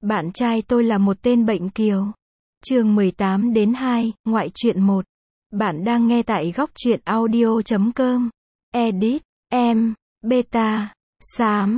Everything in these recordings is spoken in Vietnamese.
Bạn trai tôi là một tên bệnh kiều. Chương 18-2, ngoại truyện 1. Bạn đang nghe tại góc truyện audio.com. Edit, em, beta, xám,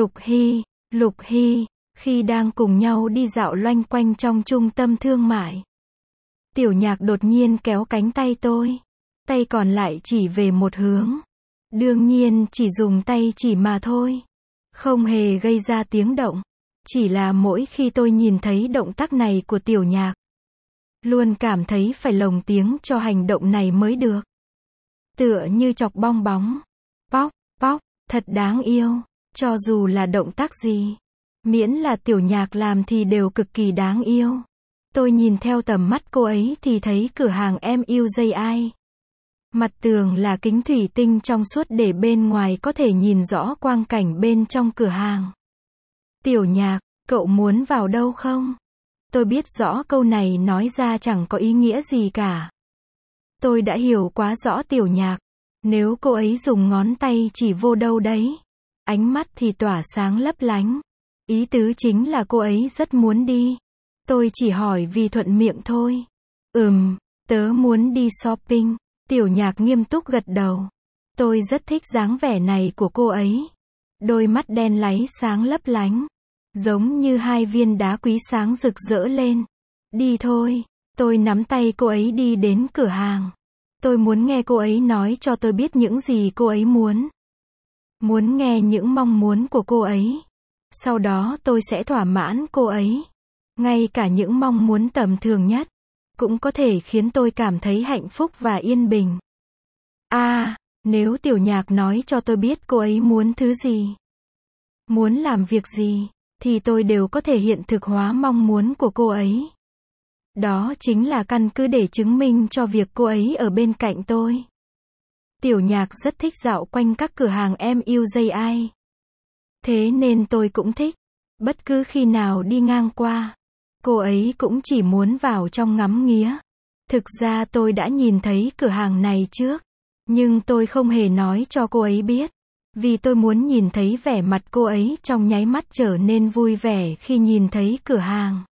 Lục Hy, khi đang cùng nhau đi dạo loanh quanh trong trung tâm thương mại. Tiểu Nhạc đột nhiên kéo cánh tay tôi. Tay còn lại chỉ về một hướng. Đương nhiên chỉ dùng tay chỉ mà thôi. Không hề gây ra tiếng động. Chỉ là mỗi khi tôi nhìn thấy động tác này của Tiểu Nhạc, luôn cảm thấy phải lồng tiếng cho hành động này mới được. Tựa như chọc bong bóng. Póc, thật đáng yêu. Cho dù là động tác gì, miễn là Tiểu Nhạc làm thì đều cực kỳ đáng yêu. Tôi nhìn theo tầm mắt cô ấy thì thấy cửa hàng MUJI. Mặt tường là kính thủy tinh trong suốt để bên ngoài có thể nhìn rõ quang cảnh bên trong cửa hàng. Tiểu Nhạc, cậu muốn vào đâu không? Tôi biết rõ câu này nói ra chẳng có ý nghĩa gì cả. Tôi đã hiểu quá rõ Tiểu Nhạc. Nếu cô ấy dùng ngón tay chỉ vô đâu đấy, ánh mắt thì tỏa sáng lấp lánh. Ý tứ chính là cô ấy rất muốn đi. Tôi chỉ hỏi vì thuận miệng thôi. Tớ muốn đi shopping. Tiểu Nhạc nghiêm túc gật đầu. Tôi rất thích dáng vẻ này của cô ấy. Đôi mắt đen láy sáng lấp lánh, giống như hai viên đá quý sáng rực rỡ lên. Đi thôi. Tôi nắm tay cô ấy đi đến cửa hàng. Tôi muốn nghe cô ấy nói cho tôi biết những gì cô ấy muốn. Muốn nghe những mong muốn của cô ấy. Sau đó tôi sẽ thỏa mãn cô ấy. Ngay cả những mong muốn tầm thường nhất cũng có thể khiến tôi cảm thấy hạnh phúc và yên bình. Nếu Tiểu Nhạc nói cho tôi biết cô ấy muốn thứ gì, muốn làm việc gì, thì tôi đều có thể hiện thực hóa mong muốn của cô ấy. Đó chính là căn cứ để chứng minh cho việc cô ấy ở bên cạnh tôi. Tiểu Nhạc rất thích dạo quanh các cửa hàng MUJI. Thế nên tôi cũng thích. Bất cứ khi nào đi ngang qua, cô ấy cũng chỉ muốn vào trong ngắm nghía. Thực ra tôi đã nhìn thấy cửa hàng này trước, nhưng tôi không hề nói cho cô ấy biết. Vì tôi muốn nhìn thấy vẻ mặt cô ấy trong nháy mắt trở nên vui vẻ khi nhìn thấy cửa hàng.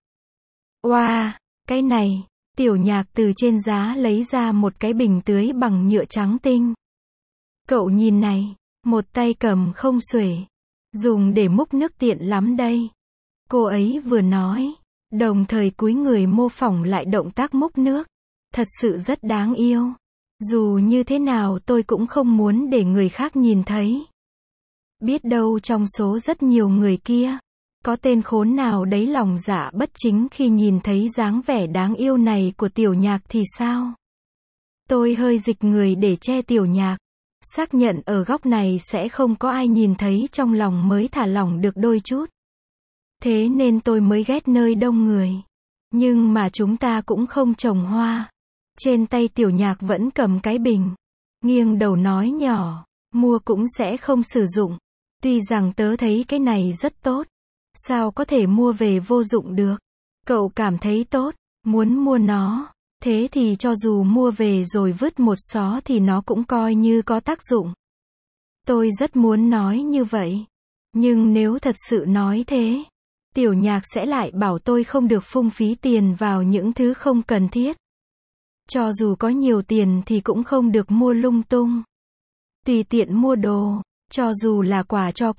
Wow, cái này. Tiểu Nhạc từ trên giá lấy ra một cái bình tưới bằng nhựa trắng tinh. Cậu nhìn này, một tay cầm không xuể, dùng để múc nước tiện lắm đây. Cô ấy vừa nói, đồng thời cúi người mô phỏng lại động tác múc nước. Thật sự rất đáng yêu. Dù như thế nào tôi cũng không muốn để người khác nhìn thấy. Biết đâu trong số rất nhiều người kia, có tên khốn nào đấy lòng dạ bất chính khi nhìn thấy dáng vẻ đáng yêu này của Tiểu Nhạc thì sao? Tôi hơi dịch người để che Tiểu Nhạc. Xác nhận ở góc này sẽ không có ai nhìn thấy, trong lòng mới thả lỏng được đôi chút. Thế nên tôi mới ghét nơi đông người. Nhưng mà chúng ta cũng không trồng hoa. Trên tay Tiểu Nhạc vẫn cầm cái bình. Nghiêng đầu nói nhỏ, mua cũng sẽ không sử dụng. Tuy rằng tớ thấy cái này rất tốt. Sao có thể mua về vô dụng được? Cậu cảm thấy tốt, muốn mua nó. Thế thì cho dù mua về rồi vứt một xó thì nó cũng coi như có tác dụng. Tôi rất muốn nói như vậy. Nhưng nếu thật sự nói thế, Tiểu Nhạc sẽ lại bảo tôi không được phung phí tiền vào những thứ không cần thiết. Cho dù có nhiều tiền thì cũng không được mua lung tung. Tùy tiện mua đồ, cho dù là quà cho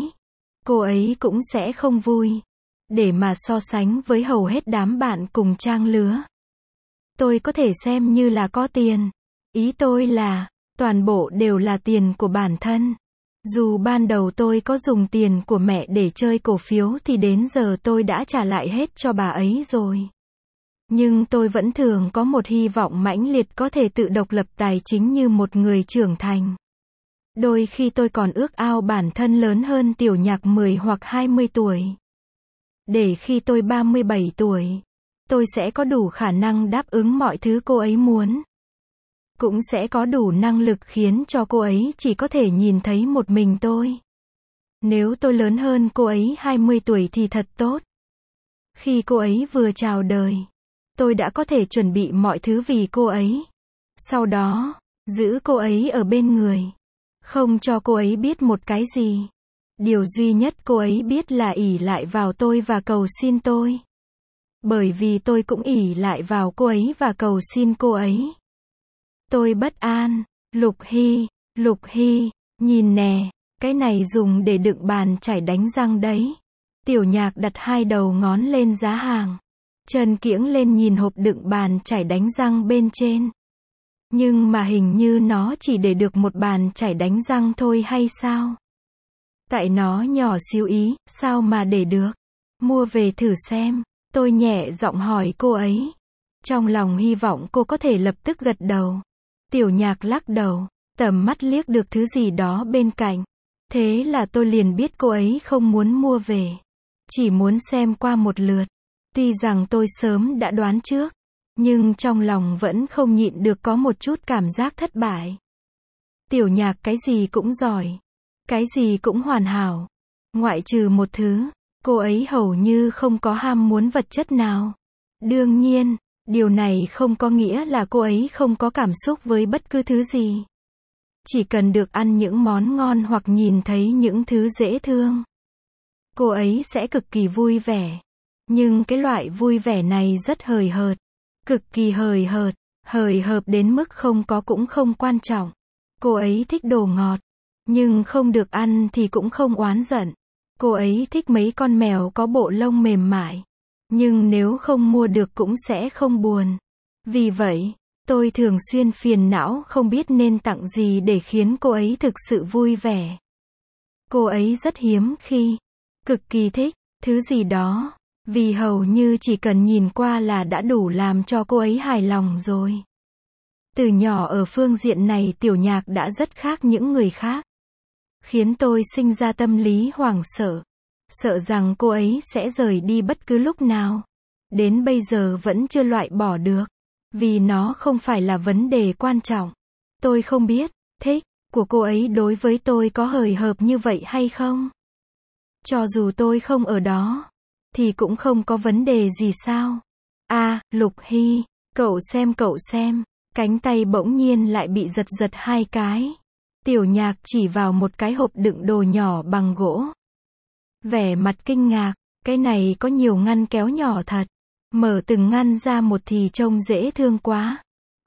cô ấy cũng sẽ không vui. Để mà so sánh với hầu hết đám bạn cùng trang lứa, tôi có thể xem như là có tiền. Ý tôi là, toàn bộ đều là tiền của bản thân. Dù ban đầu tôi có dùng tiền của mẹ để chơi cổ phiếu thì đến giờ tôi đã trả lại hết cho bà ấy rồi. Nhưng tôi vẫn thường có một hy vọng mãnh liệt có thể tự độc lập tài chính như một người trưởng thành. Đôi khi tôi còn ước ao bản thân lớn hơn Tiểu Nhạc 10 hoặc 20 tuổi. Để khi tôi 37 tuổi, tôi sẽ có đủ khả năng đáp ứng mọi thứ cô ấy muốn. Cũng sẽ có đủ năng lực khiến cho cô ấy chỉ có thể nhìn thấy một mình tôi. Nếu tôi lớn hơn cô ấy 20 tuổi thì thật tốt. Khi cô ấy vừa chào đời, tôi đã có thể chuẩn bị mọi thứ vì cô ấy. Sau đó, giữ cô ấy ở bên người. Không cho cô ấy biết một cái gì. Điều duy nhất cô ấy biết là ỷ lại vào tôi và cầu xin tôi. Bởi vì tôi cũng ỷ lại vào cô ấy và cầu xin cô ấy. Tôi bất an. Lục Hy, nhìn nè, cái này dùng để đựng bàn chải đánh răng đấy. Tiểu Nhạc đặt hai đầu ngón lên giá hàng. Chân kiễng lên nhìn hộp đựng bàn chải đánh răng bên trên. Nhưng mà hình như nó chỉ để được một bàn chải đánh răng thôi hay sao? Tại nó nhỏ xíu ý, sao mà để được? Mua về thử xem. Tôi nhẹ giọng hỏi cô ấy. Trong lòng hy vọng cô có thể lập tức gật đầu. Tiểu Nhạc lắc đầu, tầm mắt liếc được thứ gì đó bên cạnh. Thế là tôi liền biết cô ấy không muốn mua về. Chỉ muốn xem qua một lượt. Tuy rằng tôi sớm đã đoán trước, nhưng trong lòng vẫn không nhịn được có một chút cảm giác thất bại. Tiểu Nhạc cái gì cũng giỏi. Cái gì cũng hoàn hảo. Ngoại trừ một thứ, cô ấy hầu như không có ham muốn vật chất nào. Đương nhiên, điều này không có nghĩa là cô ấy không có cảm xúc với bất cứ thứ gì. Chỉ cần được ăn những món ngon hoặc nhìn thấy những thứ dễ thương, cô ấy sẽ cực kỳ vui vẻ. Nhưng cái loại vui vẻ này rất hời hợt. Cực kỳ hời hợt đến mức không có cũng không quan trọng. Cô ấy thích đồ ngọt, nhưng không được ăn thì cũng không oán giận. Cô ấy thích mấy con mèo có bộ lông mềm mại, nhưng nếu không mua được cũng sẽ không buồn. Vì vậy, tôi thường xuyên phiền não không biết nên tặng gì để khiến cô ấy thực sự vui vẻ. Cô ấy rất hiếm khi, cực kỳ thích, thứ gì đó, vì hầu như chỉ cần nhìn qua là đã đủ làm cho cô ấy hài lòng rồi. Từ nhỏ ở phương diện này Tiểu Nhạc đã rất khác những người khác. Khiến tôi sinh ra tâm lý hoảng sợ. Sợ rằng cô ấy sẽ rời đi bất cứ lúc nào. Đến bây giờ vẫn chưa loại bỏ được. Vì nó không phải là vấn đề quan trọng. Tôi không biết, thích của cô ấy đối với tôi có hời hợt như vậy hay không? Cho dù tôi không ở đó, thì cũng không có vấn đề gì sao? Lục Hy, cậu xem. Cánh tay bỗng nhiên lại bị giật hai cái. Tiểu Nhạc chỉ vào một cái hộp đựng đồ nhỏ bằng gỗ. Vẻ mặt kinh ngạc, cái này có nhiều ngăn kéo nhỏ thật. Mở từng ngăn ra một thì trông dễ thương quá.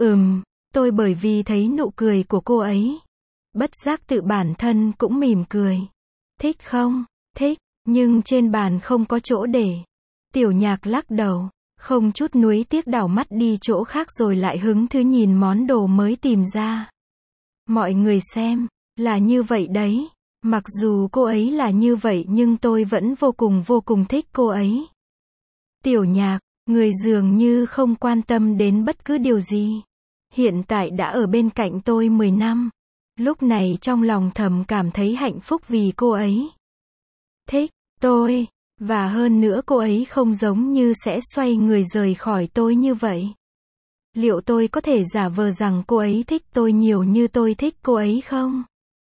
Tôi bởi vì thấy nụ cười của cô ấy. Bất giác tự bản thân cũng mỉm cười. Thích không? Thích, nhưng trên bàn không có chỗ để. Tiểu Nhạc lắc đầu, không chút nuối tiếc đảo mắt đi chỗ khác rồi lại hứng thú nhìn món đồ mới tìm ra. Mọi người xem, là như vậy đấy. Mặc dù cô ấy là như vậy nhưng tôi vẫn vô cùng thích cô ấy. Tiểu Nhạc, người dường như không quan tâm đến bất cứ điều gì. Hiện tại đã ở bên cạnh tôi 10 năm. Lúc này trong lòng thầm cảm thấy hạnh phúc vì cô ấy thích tôi. Và hơn nữa cô ấy không giống như sẽ xoay người rời khỏi tôi như vậy. Liệu tôi có thể giả vờ rằng cô ấy thích tôi nhiều như tôi thích cô ấy không?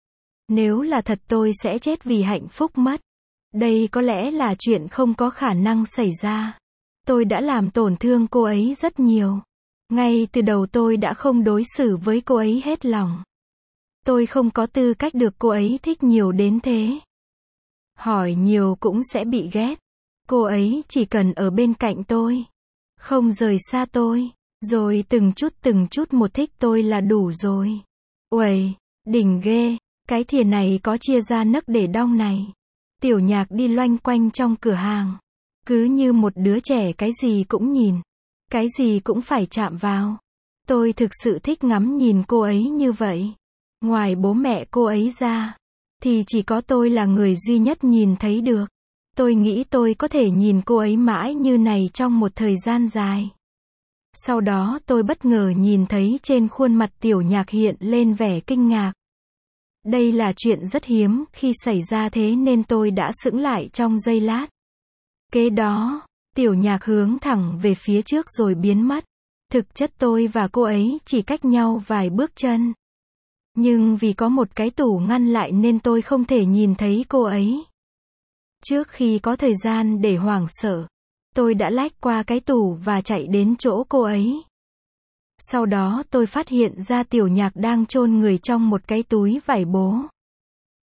Nếu là thật tôi sẽ chết vì hạnh phúc mất. Đây có lẽ là chuyện không có khả năng xảy ra. Tôi đã làm tổn thương cô ấy rất nhiều. Ngay từ đầu tôi đã không đối xử với cô ấy hết lòng. Tôi không có tư cách được cô ấy thích nhiều đến thế. Hỏi nhiều cũng sẽ bị ghét. Cô ấy chỉ cần ở bên cạnh tôi, không rời xa tôi, rồi từng chút một thích tôi là đủ rồi. Uầy, đỉnh ghê, cái thìa này có chia ra nấc để đong này. Tiểu Nhạc đi loanh quanh trong cửa hàng, cứ như một đứa trẻ cái gì cũng nhìn, cái gì cũng phải chạm vào. Tôi thực sự thích ngắm nhìn cô ấy như vậy. Ngoài bố mẹ cô ấy ra, thì chỉ có tôi là người duy nhất nhìn thấy được. Tôi nghĩ tôi có thể nhìn cô ấy mãi như này trong một thời gian dài. Sau đó tôi bất ngờ nhìn thấy trên khuôn mặt Tiểu Nhạc hiện lên vẻ kinh ngạc. Đây là chuyện rất hiếm khi xảy ra thế nên tôi đã sững lại trong giây lát. Kế đó, Tiểu Nhạc hướng thẳng về phía trước rồi biến mất. Thực chất tôi và cô ấy chỉ cách nhau vài bước chân. Nhưng vì có một cái tủ ngăn lại nên tôi không thể nhìn thấy cô ấy. Trước khi có thời gian để hoảng sợ, tôi đã lách qua cái tủ và chạy đến chỗ cô ấy. Sau đó tôi phát hiện ra Tiểu Nhạc đang chôn người trong một cái túi vải bố.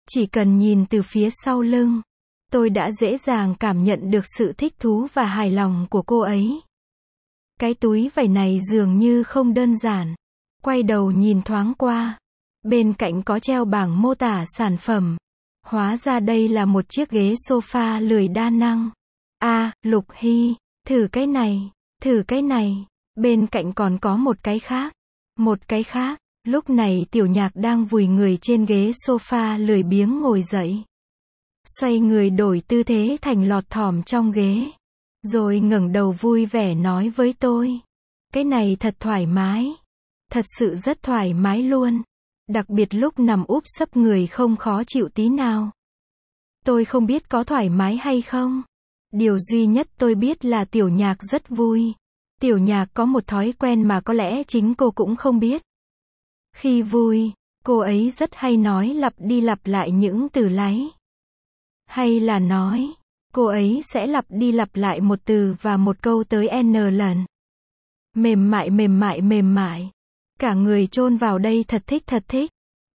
Chỉ cần nhìn từ phía sau lưng, tôi đã dễ dàng cảm nhận được sự thích thú và hài lòng của cô ấy. Cái túi vải này dường như không đơn giản. Quay đầu nhìn thoáng qua. Bên cạnh có treo bảng mô tả sản phẩm. Hóa ra đây là một chiếc ghế sofa lười đa năng. Lục Hy, thử cái này, thử cái này. Bên cạnh còn có một cái khác. Một cái khác. Lúc này Tiểu Nhạc đang vùi người trên ghế sofa lười biếng ngồi dậy. Xoay người đổi tư thế thành lọt thỏm trong ghế. Rồi ngẩng đầu vui vẻ nói với tôi. Cái này thật thoải mái. Thật sự rất thoải mái luôn. Đặc biệt lúc nằm úp sấp người không khó chịu tí nào. Tôi không biết có thoải mái hay không. Điều duy nhất tôi biết là Tiểu Nhạc rất vui. Tiểu Nhạc có một thói quen mà có lẽ chính cô cũng không biết. Khi vui, cô ấy rất hay nói lặp đi lặp lại những từ láy. Hay là nói, cô ấy sẽ lặp đi lặp lại một từ và một câu tới N lần. Mềm mại mềm mại mềm mại. Cả người chôn vào đây thật thích thật thích.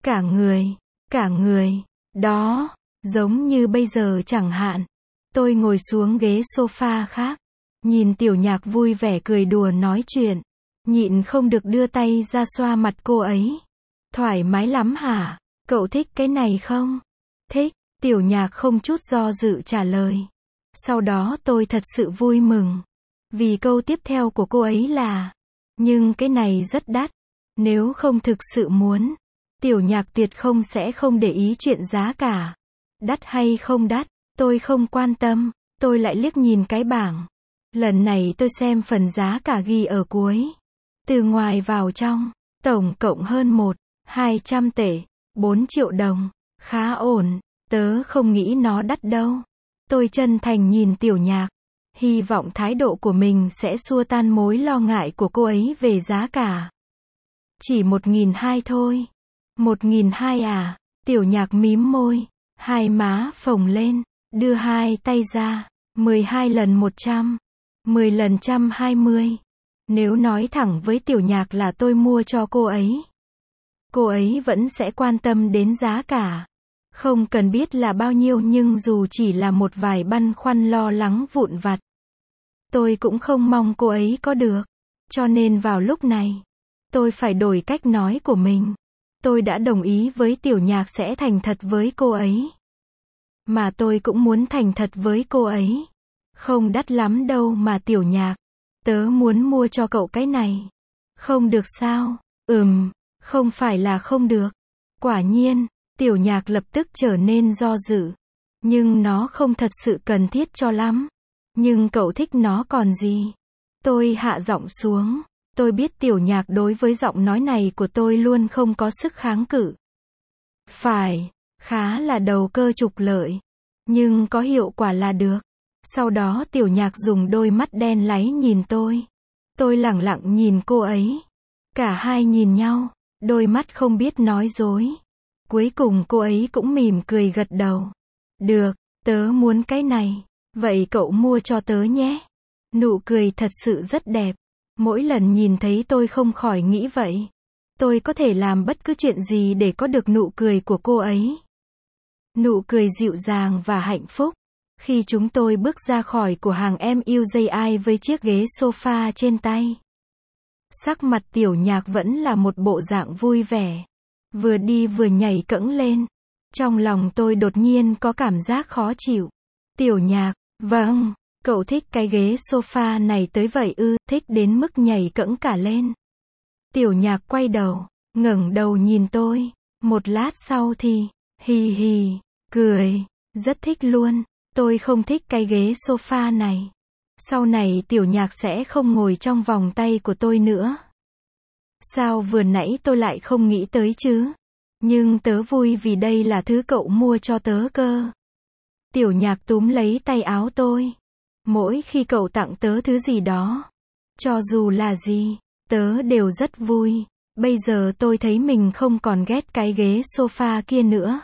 Cả người. Đó, giống như bây giờ chẳng hạn. Tôi ngồi xuống ghế sofa khác. Nhìn Tiểu Nhạc vui vẻ cười đùa nói chuyện. Nhịn không được đưa tay ra xoa mặt cô ấy. Thoải mái lắm hả? Cậu thích cái này không? Thích. Tiểu Nhạc không chút do dự trả lời. Sau đó tôi thật sự vui mừng. Vì câu tiếp theo của cô ấy là, nhưng cái này rất đắt. Nếu không thực sự muốn, Tiểu Nhạc tuyệt không sẽ không để ý chuyện giá cả. Đắt hay không đắt, tôi không quan tâm. Tôi lại liếc nhìn cái bảng. Lần này tôi xem phần giá cả ghi ở cuối. Từ ngoài vào trong, tổng cộng hơn 200 tệ, 4 triệu đồng. Khá ổn. Tớ không nghĩ nó đắt đâu. Tôi chân thành nhìn Tiểu Nhạc. Hy vọng thái độ của mình sẽ xua tan mối lo ngại của cô ấy về giá cả. Chỉ 1.200 thôi. 1.200 à? Tiểu Nhạc mím môi. Hai má phồng lên. Đưa hai tay ra. 12 lần 100. 10 lần 120. Nếu nói thẳng với Tiểu Nhạc là tôi mua cho cô ấy, cô ấy vẫn sẽ quan tâm đến giá cả. Không cần biết là bao nhiêu nhưng dù chỉ là một vài băn khoăn lo lắng vụn vặt, tôi cũng không mong cô ấy có được. Cho nên vào lúc này, tôi phải đổi cách nói của mình. Tôi đã đồng ý với Tiểu Nhạc sẽ thành thật với cô ấy. Mà tôi cũng muốn thành thật với cô ấy. Không đắt lắm đâu mà Tiểu Nhạc. Tớ muốn mua cho cậu cái này. Không được sao? Không phải là không được. Quả nhiên. Tiểu Nhạc lập tức trở nên do dự. Nhưng nó không thật sự cần thiết cho lắm. Nhưng cậu thích nó còn gì? Tôi hạ giọng xuống. Tôi biết Tiểu Nhạc đối với giọng nói này của tôi luôn không có sức kháng cự. Phải, khá là đầu cơ trục lợi. Nhưng có hiệu quả là được. Sau đó Tiểu Nhạc dùng đôi mắt đen láy nhìn tôi. Tôi lẳng lặng nhìn cô ấy. Cả hai nhìn nhau, đôi mắt không biết nói dối. Cuối cùng cô ấy cũng mỉm cười gật đầu. Được, tớ muốn cái này. Vậy cậu mua cho tớ nhé. Nụ cười thật sự rất đẹp. Mỗi lần nhìn thấy tôi không khỏi nghĩ vậy. Tôi có thể làm bất cứ chuyện gì để có được nụ cười của cô ấy. Nụ cười dịu dàng và hạnh phúc. Khi chúng tôi bước ra khỏi cửa hàng MUJI với chiếc ghế sofa trên tay. Sắc mặt Tiểu Nhạc vẫn là một bộ dạng vui vẻ. Vừa đi vừa nhảy cẫng lên. Trong lòng tôi đột nhiên có cảm giác khó chịu. Tiểu Nhạc, vâng, cậu thích cái ghế sofa này tới vậy ư? Thích đến mức nhảy cẫng cả lên. Tiểu Nhạc quay đầu, ngẩng đầu nhìn tôi. Một lát sau thì, hì hì, cười, rất thích luôn. Tôi không thích cái ghế sofa này. Sau này Tiểu Nhạc sẽ không ngồi trong vòng tay của tôi nữa. Sao vừa nãy tôi lại không nghĩ tới chứ? Nhưng tớ vui vì đây là thứ cậu mua cho tớ cơ. Tiểu Nhạc túm lấy tay áo tôi. Mỗi khi cậu tặng tớ thứ gì đó, cho dù là gì, tớ đều rất vui. Bây giờ tôi thấy mình không còn ghét cái ghế sofa kia nữa.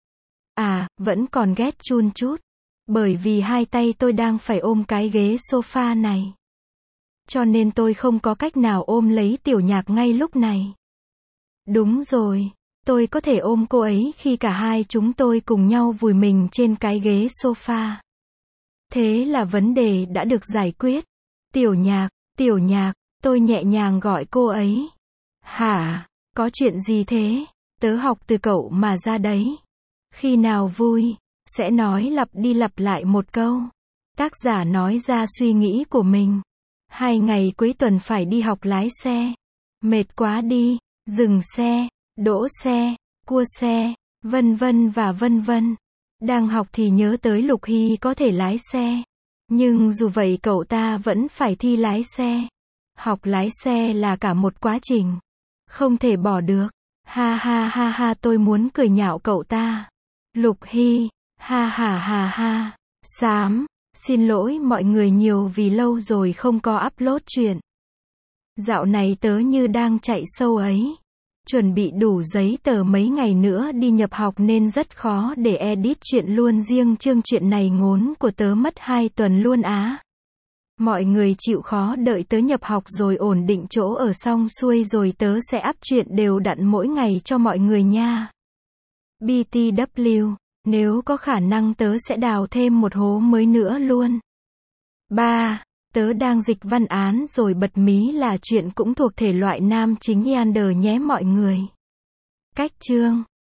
Vẫn còn ghét chun chút. Bởi vì hai tay tôi đang phải ôm cái ghế sofa này. Cho nên tôi không có cách nào ôm lấy Tiểu Nhạc ngay lúc này. Đúng rồi, Tôi có thể ôm cô ấy khi cả hai chúng tôi cùng nhau vùi mình trên cái ghế sofa. Thế là vấn đề đã được giải quyết. Tiểu nhạc, tôi nhẹ nhàng gọi cô ấy. Hả, có chuyện gì thế? Tớ học từ cậu mà ra đấy. Khi nào vui, sẽ nói lặp đi lặp lại một câu. Tác giả nói ra suy nghĩ của mình. 2 ngày cuối tuần phải đi học lái xe. Mệt quá đi, dừng xe, đỗ xe, cua xe, vân vân và vân vân. Đang học thì nhớ tới Lục Hy có thể lái xe. Nhưng dù vậy cậu ta vẫn phải thi lái xe. Học lái xe là cả một quá trình. Không thể bỏ được. Ha ha ha ha, tôi muốn cười nhạo cậu ta. Lục Hy, ha ha ha ha. Xám, xin lỗi mọi người nhiều vì lâu rồi không có upload chuyện. Dạo này tớ như đang chạy sâu ấy. Chuẩn bị đủ giấy tờ mấy ngày nữa đi nhập học nên rất khó để edit chuyện luôn, riêng chương chuyện này ngốn của tớ mất 2 tuần luôn á. Mọi người chịu khó đợi tớ nhập học rồi ổn định chỗ ở xong xuôi rồi tớ sẽ up chuyện đều đặn mỗi ngày cho mọi người nha. BTW, nếu có khả năng tớ sẽ đào thêm một hố mới nữa luôn. 3. Tớ đang dịch văn án rồi bật mí là chuyện cũng thuộc thể loại nam chính Yander nhé mọi người. Cách chương